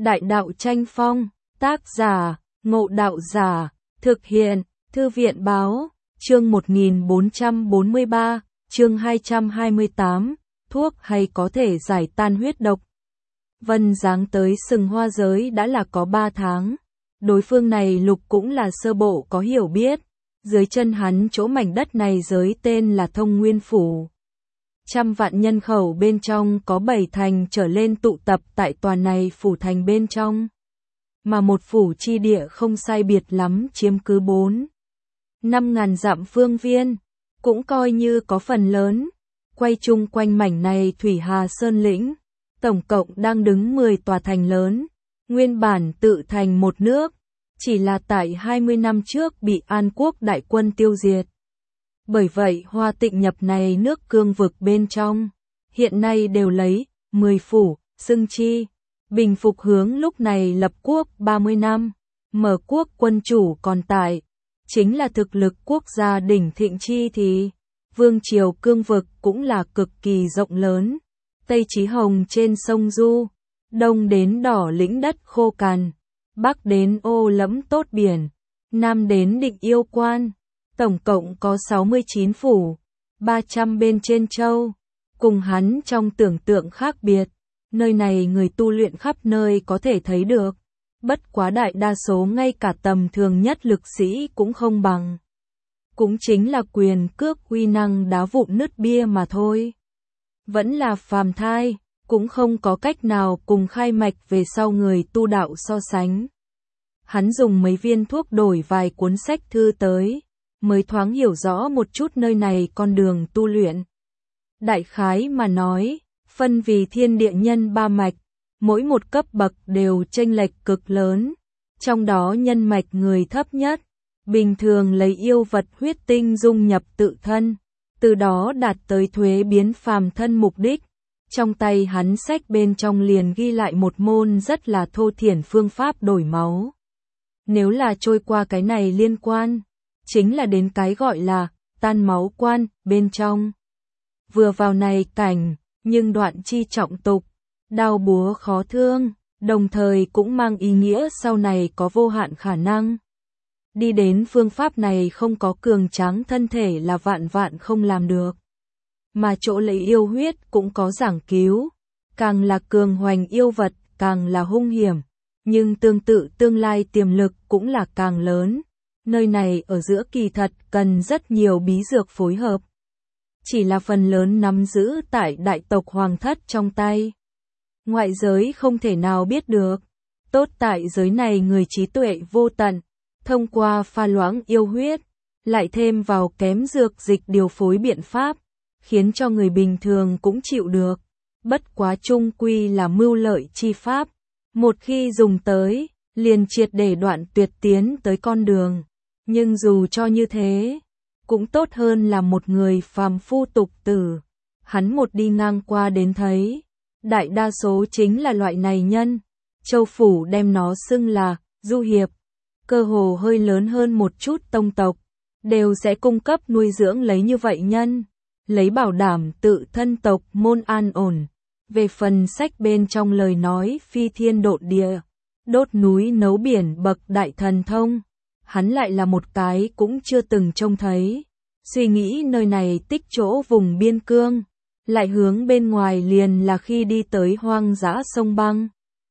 Đại đạo tranh phong, tác giả, Ngộ Đạo Giả, thực hiện, Thư viện báo, chương 1443, chương 228, thuốc hay có thể giải tan huyết độc. Vân Giáng tới Sừng Hoa giới đã là có 3 tháng. Đối phương này Lục cũng là sơ bộ có hiểu biết. Dưới chân hắn chỗ mảnh đất này giới tên là Thông Nguyên Phủ. 100 vạn nhân khẩu bên trong có 7 thành trở lên tụ tập tại tòa này phủ thành bên trong. Mà một phủ chi địa không sai biệt lắm chiếm cứ 4-5 ngàn dặm phương viên, cũng coi như có phần lớn. Quay chung quanh mảnh này Thủy Hà Sơn lĩnh, tổng cộng đang đứng 10 tòa thành lớn, nguyên bản tự thành một nước, chỉ là tại 20 năm trước bị An Quốc đại quân tiêu diệt. Bởi vậy Hoa Tịnh nhập này nước cương vực bên trong, hiện nay đều lấy 10 phủ, xưng chi. Bình Phục hướng lúc này lập quốc 30 năm, mở quốc quân chủ còn tại, chính là thực lực quốc gia đỉnh thịnh chi thì, vương triều cương vực cũng là cực kỳ rộng lớn, Tây Chí Hồng trên sông Du, Đông đến Đỏ lĩnh đất khô cằn, Bắc đến Ô Lẫm tốt biển, Nam đến Định Yêu Quan, tổng cộng có 69 phủ, 300 bên trên châu, cùng hắn trong tưởng tượng khác biệt. Nơi này người tu luyện khắp nơi có thể thấy được, bất quá đại đa số ngay cả tầm thường nhất lực sĩ cũng không bằng. Cũng chính là quyền cước uy năng đá vụn nứt bia mà thôi. Vẫn là phàm thai, cũng không có cách nào cùng khai mạch về sau người tu đạo so sánh. Hắn dùng mấy viên thuốc đổi vài cuốn sách thư tới, mới thoáng hiểu rõ một chút nơi này con đường tu luyện. Đại khái mà nói, phân vì thiên địa nhân 3 mạch, mỗi một cấp bậc đều chênh lệch cực lớn, trong đó nhân mạch người thấp nhất, bình thường lấy yêu vật huyết tinh dung nhập tự thân, từ đó đạt tới thuế biến phàm thân mục đích. Trong tay hắn sách bên trong liền ghi lại một môn rất là thô thiển phương pháp đổi máu. Nếu là trôi qua cái này liên quan, chính là đến cái gọi là tan máu quan bên trong. Vừa vào này cảnh, nhưng đoạn chi trọng tục, đao búa khó thương, đồng thời cũng mang ý nghĩa sau này có vô hạn khả năng. Đi đến phương pháp này không có cường tráng thân thể là vạn vạn không làm được. Mà chỗ lấy yêu huyết cũng có giảng cứu, càng là cường hoành yêu vật càng là hung hiểm, nhưng tương tự tương lai tiềm lực cũng là càng lớn. Nơi này ở giữa kỳ thật cần rất nhiều bí dược phối hợp. Chỉ là phần lớn nắm giữ tại đại tộc hoàng thất trong tay. Ngoại giới không thể nào biết được. Tốt tại giới này người trí tuệ vô tận, thông qua pha loãng yêu huyết, lại thêm vào kém dược dịch điều phối biện pháp, khiến cho người bình thường cũng chịu được. Bất quá chung quy là mưu lợi chi pháp. Một khi dùng tới, liền triệt để đoạn tuyệt tiến tới con đường. Nhưng dù cho như thế, cũng tốt hơn là một người phàm phu tục tử. Hắn một đi ngang qua đến thấy, đại đa số chính là loại này nhân. Châu phủ đem nó xưng là du hiệp, cơ hồ hơi lớn hơn một chút tông tộc, đều sẽ cung cấp nuôi dưỡng lấy như vậy nhân, lấy bảo đảm tự thân tộc môn an ổn. Về phần sách bên trong lời nói phi thiên độn địa, đốt núi nấu biển bậc đại thần thông, hắn lại là một cái cũng chưa từng trông thấy. Suy nghĩ nơi này tích chỗ vùng biên cương, lại hướng bên ngoài liền là khi đi tới hoang dã sông băng.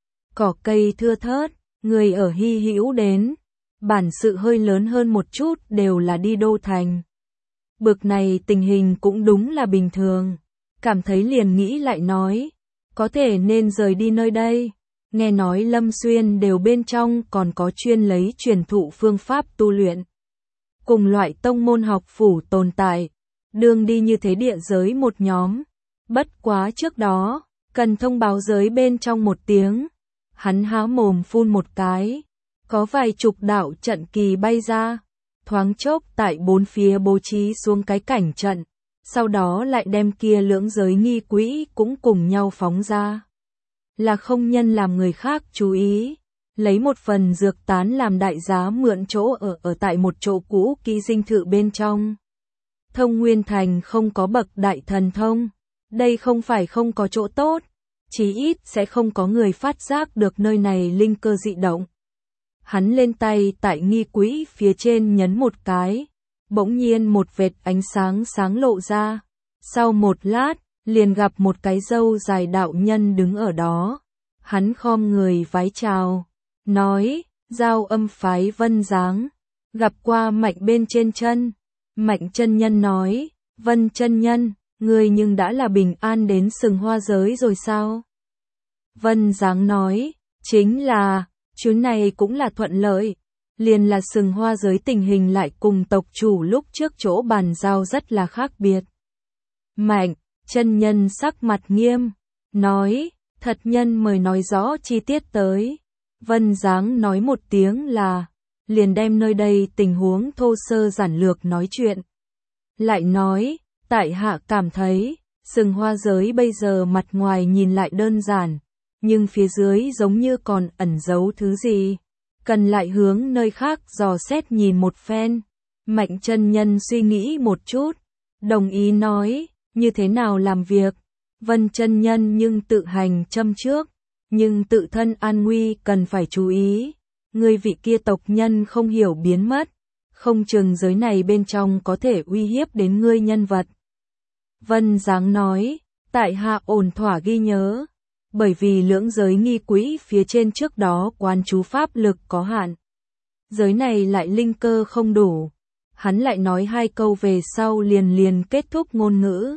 Cỏ cây thưa thớt, người ở hy hữu đến, bản sự hơi lớn hơn một chút đều là đi đô thành. Bực này tình hình cũng đúng là bình thường, cảm thấy liền nghĩ lại nói, có thể nên rời đi nơi đây. Nghe nói Lâm Xuyên đều bên trong còn có chuyên lấy truyền thụ phương pháp tu luyện. Cùng loại tông môn học phủ tồn tại, đường đi như thế địa giới một nhóm. Bất quá trước đó, cần thông báo giới bên trong một tiếng. Hắn há mồm phun một cái, có vài chục đạo trận kỳ bay ra, thoáng chốc tại bốn phía bố trí xuống cái cảnh trận, sau đó lại đem kia lưỡng giới nghi quỹ cũng cùng nhau phóng ra. Là không nhân làm người khác chú ý, lấy một phần dược tán làm đại giá mượn chỗ ở tại một chỗ cũ kỹ dinh thự bên trong. Thông Nguyên Thành không có bậc đại thần thông, đây không phải không có chỗ tốt, chí ít sẽ không có người phát giác được nơi này linh cơ dị động. Hắn lên tay tại nghi quỹ phía trên nhấn một cái, bỗng nhiên một vệt ánh sáng sáng lộ ra. Sau một lát, liền gặp một cái râu dài đạo nhân đứng ở đó. Hắn khom người vái chào, nói, Giao Âm phái Vân Giáng, gặp qua Mạnh bên trên chân. Mạnh chân nhân nói, Vân chân nhân, ngươi nhưng đã là bình an đến Sừng Hoa giới rồi sao? Vân Giáng nói, chính là, chuyến này cũng là thuận lợi, liền là Sừng Hoa giới tình hình lại cùng tộc chủ lúc trước chỗ bàn giao rất là khác biệt. Mạnh chân nhân sắc mặt nghiêm, nói, thật nhân mời nói rõ chi tiết tới. Vân Giáng nói một tiếng là, liền đem nơi đây tình huống thô sơ giản lược nói chuyện. Lại nói, tại hạ cảm thấy, Sừng Hoa giới bây giờ mặt ngoài nhìn lại đơn giản, nhưng phía dưới giống như còn ẩn giấu thứ gì, cần lại hướng nơi khác dò xét nhìn một phen. Mạnh chân nhân suy nghĩ một chút, đồng ý nói, như thế nào làm việc. Vân chân nhân nhưng tự hành châm trước, nhưng tự thân an nguy cần phải chú ý. Người vị kia tộc nhân không hiểu biến mất, không chừng giới này bên trong có thể uy hiếp đến ngươi nhân vật. Vân Giáng nói, tại hạ ổn thỏa ghi nhớ, bởi vì lưỡng giới nghi quỹ phía trên trước đó quán chú pháp lực có hạn. Giới này lại linh cơ không đủ. Hắn lại nói hai câu về sau liền kết thúc ngôn ngữ.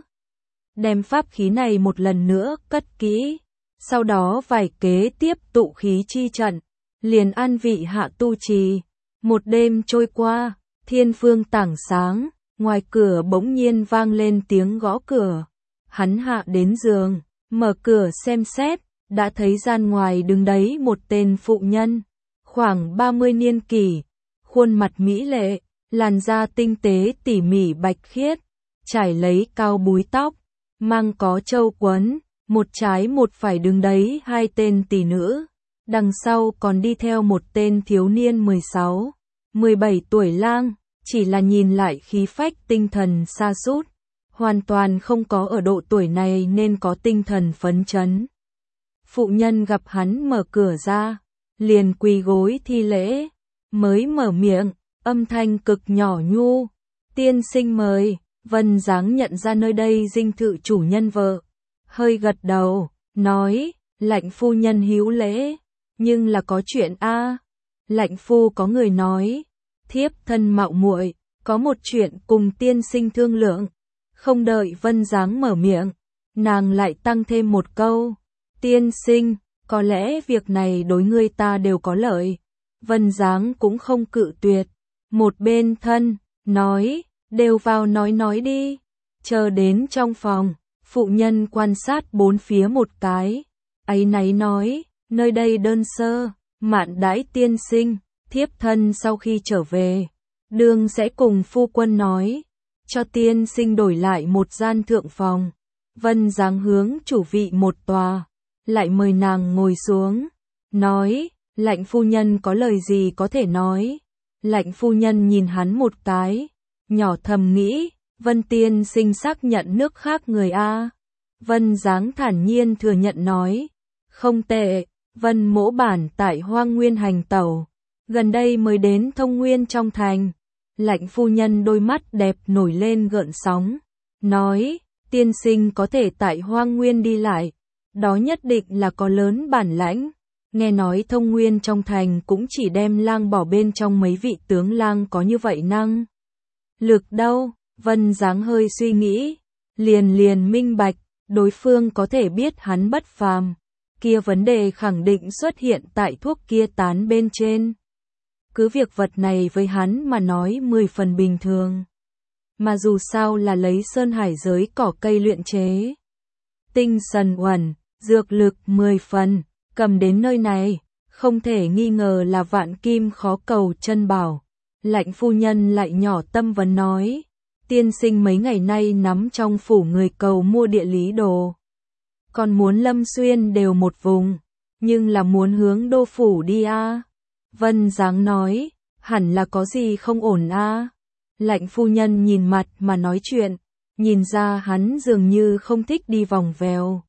Đem pháp khí này một lần nữa cất kỹ, sau đó vài kế tiếp tụ khí chi trận, liền an vị hạ tu trì. Một đêm trôi qua, thiên phương tảng sáng, ngoài cửa bỗng nhiên vang lên tiếng gõ cửa. Hắn hạ đến giường, mở cửa xem xét, đã thấy gian ngoài đứng đấy một tên phụ nhân, khoảng 30 niên kỷ, khuôn mặt mỹ lệ, làn da tinh tế tỉ mỉ bạch khiết, trải lấy cao búi tóc, mang có châu quấn, một trái một phải đứng đấy hai tên tỷ nữ, đằng sau còn đi theo một tên thiếu niên 16, 17 tuổi lang, chỉ là nhìn lại khí phách tinh thần sa sút, hoàn toàn không có ở độ tuổi này nên có tinh thần phấn chấn. Phụ nhân gặp hắn mở cửa ra, liền quỳ gối thi lễ, mới mở miệng, âm thanh cực nhỏ nhu, tiên sinh mời. Vân Giáng nhận ra nơi đây dinh thự chủ nhân vợ, hơi gật đầu, nói, lạnh phu nhân hữu lễ, nhưng là có chuyện a. Lạnh phu có người nói, thiếp thân mạo muội, có một chuyện cùng tiên sinh thương lượng. Không đợi Vân Giáng mở miệng, nàng lại tăng thêm một câu, tiên sinh, có lẽ việc này đối ngươi ta đều có lợi. Vân Giáng cũng không cự tuyệt, một bên thân, nói, đều vào nói đi. Chờ đến trong phòng, phụ nhân quan sát bốn phía một cái, áy náy nói, nơi đây đơn sơ, mạn đãi tiên sinh, thiếp thân sau khi trở về, đương sẽ cùng phu quân nói, cho tiên sinh đổi lại một gian thượng phòng. Vân Giáng hướng chủ vị một tòa, lại mời nàng ngồi xuống, nói, lạnh phu nhân có lời gì có thể nói. Lạnh phu nhân nhìn hắn một cái, nhỏ thầm nghĩ, Vân tiên sinh xác nhận nước khác người a. Vân Giáng thản nhiên thừa nhận nói, không tệ, Vân mỗ bản tại Hoang Nguyên hành tẩu, gần đây mới đến Thông Nguyên trong thành. Lạnh phu nhân đôi mắt đẹp nổi lên gợn sóng, nói, tiên sinh có thể tại Hoang Nguyên đi lại, đó nhất định là có lớn bản lãnh. Nghe nói Thông Nguyên trong thành cũng chỉ đem lang bỏ bên trong mấy vị tướng lang có như vậy năng lực đâu. Vân Giáng hơi suy nghĩ, liền minh bạch, đối phương có thể biết hắn bất phàm, kia vấn đề khẳng định xuất hiện tại thuốc kia tán bên trên. Cứ việc vật này với hắn mà nói 10 phần bình thường, mà dù sao là lấy sơn hải giới cỏ cây luyện chế. Tinh神uẩn, dược lực 10 phần, cầm đến nơi này, không thể nghi ngờ là vạn kim khó cầu chân bảo. Lạnh phu nhân lại nhỏ tâm vấn nói, tiên sinh mấy ngày nay nắm trong phủ người cầu mua địa lý đồ, còn muốn Lâm Xuyên đều một vùng, nhưng là muốn hướng đô phủ đi a. Vân Giáng nói, hẳn là có gì không ổn a. Lạnh phu nhân nhìn mặt mà nói chuyện, nhìn ra hắn dường như không thích đi vòng vèo,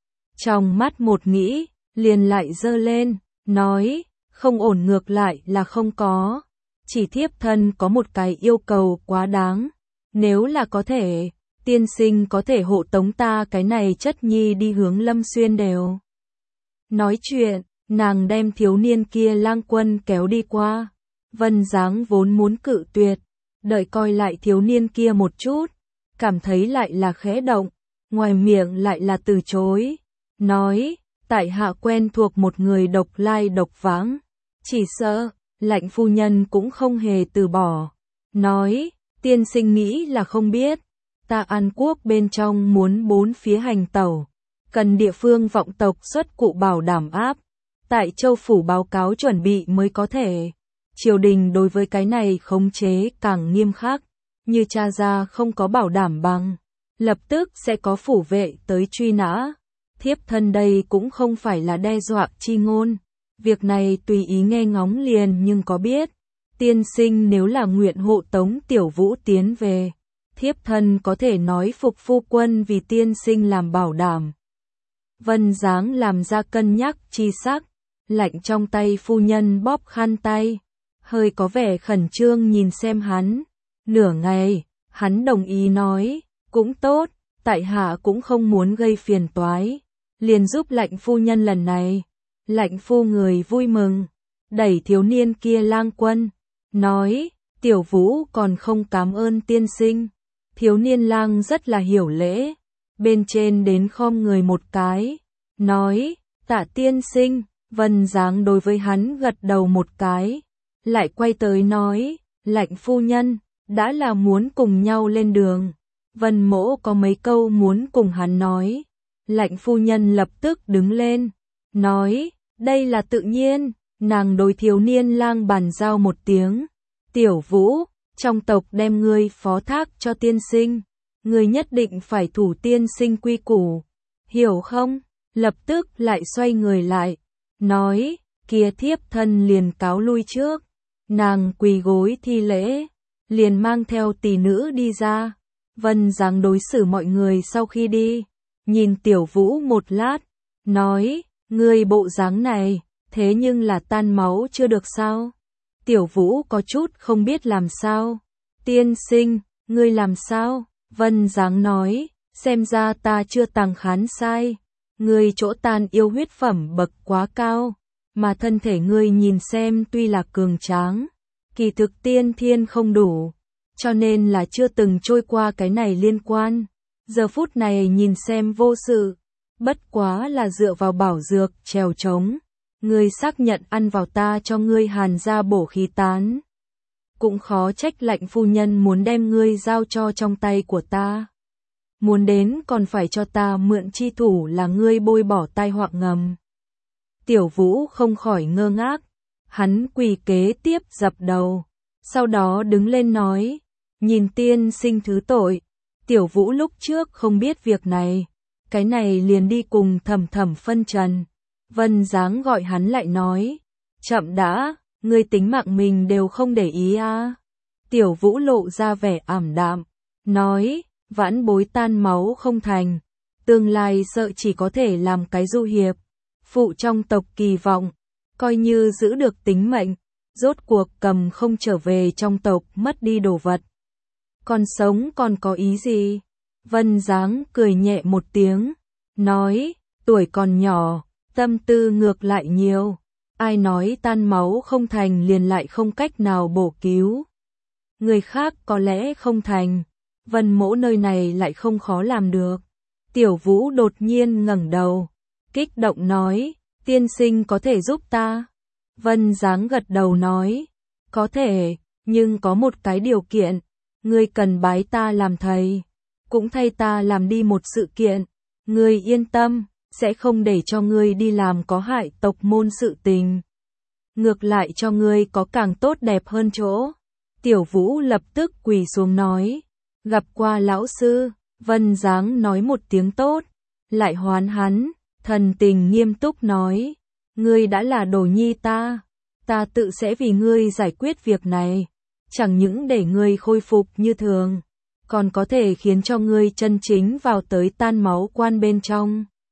Trong mắt một nghĩ, liền lại giơ lên, nói, không ổn ngược lại là không có. Chỉ thiếp thân có một cái yêu cầu quá đáng. Nếu là có thể, tiên sinh có thể hộ tống ta cái này chất nhi đi hướng Lâm Xuyên đều. Nói chuyện, nàng đem thiếu niên kia lang quân kéo đi qua. Vân Dáng vốn muốn cự tuyệt, đợi coi lại thiếu niên kia một chút, cảm thấy lại là khẽ động, ngoài miệng lại là từ chối. Nói, tại hạ quen thuộc một người độc lai độc vãng, chỉ sợ, Lạnh phu nhân cũng không hề từ bỏ. Nói, tiên sinh nghĩ là không biết, ta An Quốc bên trong muốn bốn phía hành tẩu, cần địa phương vọng tộc xuất cụ bảo đảm áp, tại châu phủ báo cáo chuẩn bị mới có thể. Triều đình đối với cái này khống chế càng nghiêm khắc, như cha gia không có bảo đảm bằng, lập tức sẽ có phủ vệ tới truy nã. Thiếp thân đây cũng không phải là đe dọa chi ngôn, việc này tùy ý nghe ngóng liền, nhưng có biết, tiên sinh nếu là nguyện hộ tống Tiểu Vũ tiến về, thiếp thân có thể nói phục phu quân vì tiên sinh làm bảo đảm. Vân Dáng làm ra cân nhắc chi sắc, lạnh trong tay phu nhân bóp khăn tay, hơi có vẻ khẩn trương nhìn xem hắn. Nửa ngày, hắn đồng ý nói, cũng tốt, tại hạ cũng không muốn gây phiền toái, liền giúp Lạnh phu nhân lần này. Lạnh phu người vui mừng, đẩy thiếu niên kia lang quân, nói, Tiểu Vũ còn không cảm ơn tiên sinh. Thiếu niên lang rất là hiểu lễ, bên trên đến khom người một cái, nói, tạ tiên sinh. Vân Dáng đối với hắn gật đầu một cái, lại quay tới nói, Lạnh phu nhân, đã là muốn cùng nhau lên đường. Vân Mỗ có mấy câu muốn cùng hắn nói. Lạnh phu nhân lập tức đứng lên, nói, đây là tự nhiên. Nàng đối thiếu niên lang bàn giao một tiếng, Tiểu Vũ, trong tộc đem ngươi phó thác cho tiên sinh, ngươi nhất định phải thủ tiên sinh quy củ, hiểu không? Lập tức lại xoay người lại, nói, kia thiếp thân liền cáo lui trước. Nàng quỳ gối thi lễ, liền mang theo tỷ nữ đi ra. Vân Dáng đối xử mọi người sau khi đi, nhìn Tiểu Vũ một lát, nói, ngươi bộ dáng này, thế nhưng là tan máu chưa được sao? Tiểu Vũ có chút không biết làm sao. Tiên sinh, ngươi làm sao? Vân Dáng nói, xem ra ta chưa tàng khán sai. Ngươi chỗ tan yêu huyết phẩm bậc quá cao, mà thân thể ngươi nhìn xem tuy là cường tráng, kỳ thực tiên thiên không đủ, cho nên là chưa từng trôi qua cái này liên quan. Giờ phút này nhìn xem vô sự, bất quá là dựa vào bảo dược trèo trống. Ngươi xác nhận ăn vào ta cho ngươi hàn ra bổ khí tán. Cũng khó trách Lạnh phu nhân muốn đem ngươi giao cho trong tay của ta. Muốn đến còn phải cho ta mượn chi thủ là ngươi bôi bỏ tai họa ngầm. Tiểu Vũ không khỏi ngơ ngác, hắn quỳ kế tiếp dập đầu, sau đó đứng lên nói, nhìn tiên sinh thứ tội, Tiểu Vũ lúc trước không biết việc này, cái này liền đi cùng Thẩm Thẩm phân trần. Vân Dáng gọi hắn lại nói, chậm đã, ngươi tính mạng mình đều không để ý à. Tiểu Vũ lộ ra vẻ ảm đạm, nói, vãn bối tan máu không thành, tương lai sợ chỉ có thể làm cái du hiệp, phụ trong tộc kỳ vọng, coi như giữ được tính mệnh, rốt cuộc cầm không trở về trong tộc mất đi đồ vật. Còn sống còn có ý gì? Vân Dáng cười nhẹ một tiếng, nói, tuổi còn nhỏ, tâm tư ngược lại nhiều, ai nói tan máu không thành liền lại không cách nào bổ cứu. Người khác có lẽ không thành, Vân Mỗ nơi này lại không khó làm được. Tiểu Vũ đột nhiên ngẩng đầu, kích động nói, tiên sinh có thể giúp ta. Vân Dáng gật đầu nói, có thể, nhưng có một cái điều kiện, ngươi cần bái ta làm thầy, cũng thay ta làm đi một sự kiện. Ngươi yên tâm, sẽ không để cho ngươi đi làm có hại tộc môn sự tình. Ngược lại cho ngươi có càng tốt đẹp hơn chỗ. Tiểu Vũ lập tức quỳ xuống nói, gặp qua lão sư. Vân Dáng nói một tiếng tốt, lại hoán hắn, thần tình nghiêm túc nói, ngươi đã là đồ nhi ta, ta tự sẽ vì ngươi giải quyết việc này, chẳng những để ngươi khôi phục như thường, còn có thể khiến cho ngươi chân chính vào tới tan máu quan bên trong.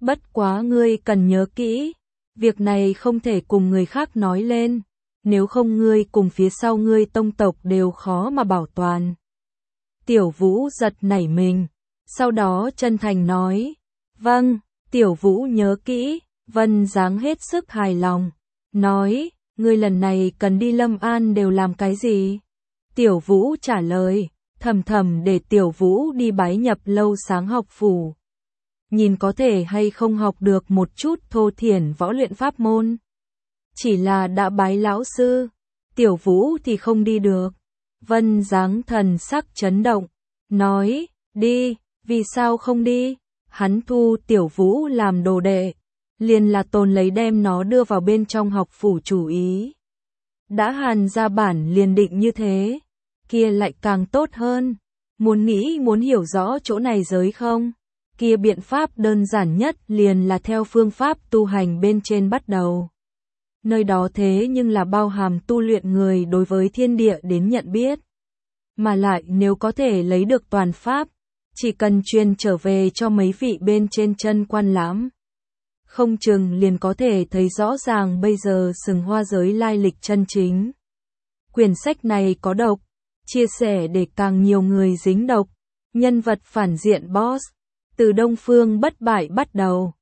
Bất quá ngươi cần nhớ kỹ, việc này không thể cùng người khác nói lên, nếu không ngươi cùng phía sau ngươi tông tộc đều khó mà bảo toàn. Tiểu Vũ giật nảy mình, sau đó chân thành nói, vâng, Tiểu Vũ nhớ kỹ, Vân dáng hết sức hài lòng, nói, ngươi lần này cần đi Lâm An đều làm cái gì? Tiểu Vũ trả lời, thầm thầm để Tiểu Vũ đi bái nhập Lâu Sáng học phủ. Nhìn có thể hay không học được một chút thô thiển võ luyện pháp môn. Chỉ là đã bái lão sư, Tiểu Vũ thì không đi được. Vân dáng thần sắc chấn động, nói, đi, vì sao không đi? Hắn thu Tiểu Vũ làm đồ đệ, liền là tồn lấy đem nó đưa vào bên trong học phủ chủ ý. Đã Hàn ra bản liền định như thế, kia lại càng tốt hơn. Muốn hiểu rõ chỗ này giới không? Kia biện pháp đơn giản nhất liền là theo phương pháp tu hành bên trên bắt đầu. Nơi đó thế nhưng là bao hàm tu luyện người đối với thiên địa đến nhận biết. Mà lại nếu có thể lấy được toàn pháp, chỉ cần truyền trở về cho mấy vị bên trên chân quan lãm. Không chừng liền có thể thấy rõ ràng bây giờ Sừng Hoa giới lai lịch chân chính. Quyển sách này có độc, chia sẻ để càng nhiều người dính độc. Nhân vật phản diện boss, từ Đông Phương bất bại bắt đầu.